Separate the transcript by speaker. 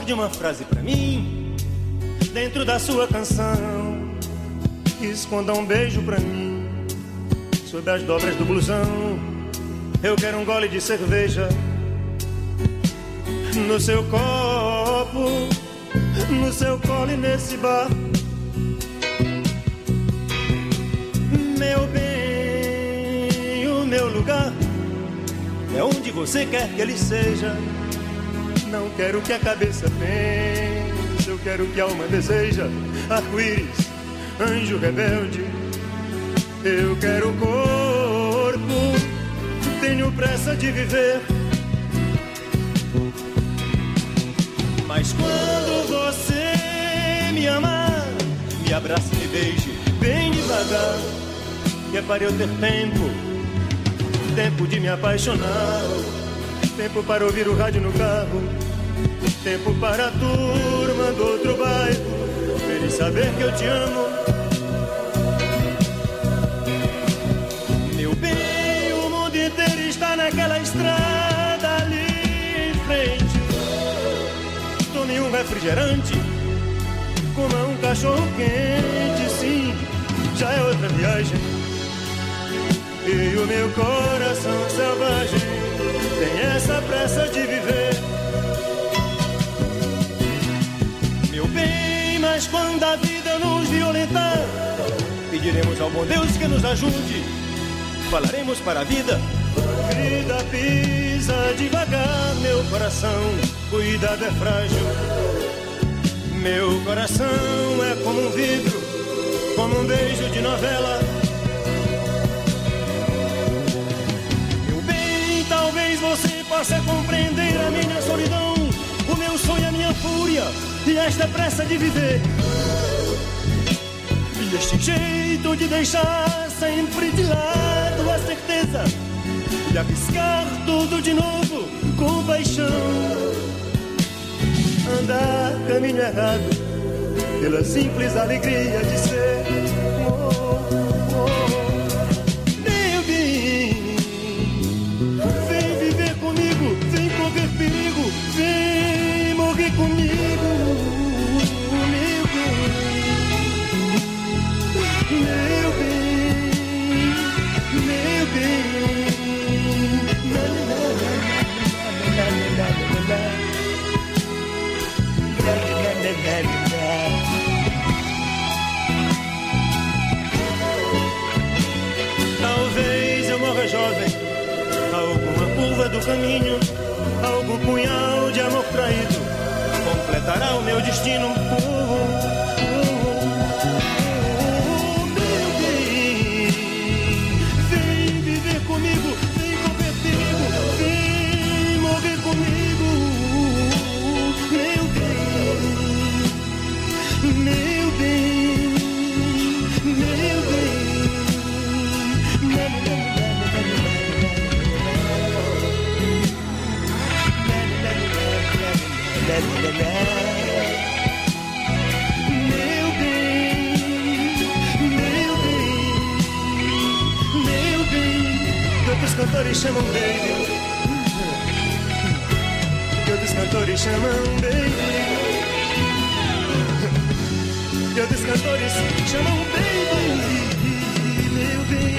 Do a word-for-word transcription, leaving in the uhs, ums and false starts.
Speaker 1: Guarde uma frase pra mim dentro da sua canção. Esconda um beijo pra mim sob as dobras do blusão. Eu quero um gole de cerveja no seu copo, no seu colo e nesse bar. Meu bem, o meu lugar é onde você quer que ele seja. Não quero que a cabeça pense, eu quero que a alma deseja. Arco-íris, anjo rebelde, eu quero corpo, tenho pressa de viver. Mas quando você me amar, me abrace e me beije bem devagar, que é para eu ter tempo, tempo de me apaixonar, tempo para ouvir o rádio no carro, tempo para a turma do outro bairro ver e saber que eu te amo. Meu bem, o mundo inteiro está naquela estrada ali em frente. Tome um refrigerante, coma um cachorro quente, sim, já é outra viagem. E o meu coração selvagem tem essa pressa de viver. Meu bem, mas quando a vida nos violentar, pediremos ao bom Deus que nos ajude. Falaremos para a vida: vida, pisa devagar, meu coração, cuidado, é frágil. Meu coração é como um vidro, como um beijo de novela. Meu bem, talvez você possa compreender a minha solidão, o meu sonho, a minha fúria e esta pressa de viver. E este jeito de deixar sempre de lado a certeza e arriscar tudo de novo com paixão. Andar caminho errado pela simples alegria de ser. Oh, oh. Meu bem, vem viver comigo, vem correr perigo, vem morrer comigo. Meu bem, meu bem, meu bem. La, la, la, la, la, la, la. Talvez eu morra jovem, alguma curva do caminho, algum punhal de amor traído completará o meu destino. Oh, oh, oh, meu bem, vem viver comigo, vem correr perigo, vem morrer comigo. Meu bem, meu bem, meu bem. Meu bem, meu bem, meu bem. Que outros cantores chamam baby, que outros cantores chamam baby, que outros cantores chamam baby. Meu bem,